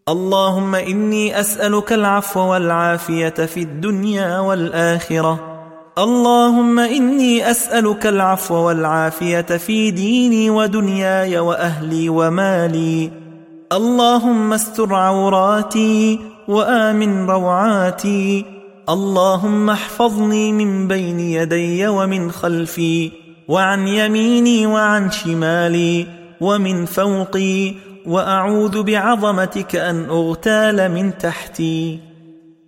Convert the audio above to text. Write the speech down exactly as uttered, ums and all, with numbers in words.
اللهم إني أسألك العفو والعافية في الدنيا والآخرة. اللهم إني أسألك العفو والعافية في ديني ودنياي وأهلي ومالي. اللهم استر عوراتي وآمن روعاتي. اللهم احفظني من بين يدي ومن خلفي وعن يميني وعن شمالي ومن فوقي، وأعوذ بعظمتك أن أغتال من تحتي.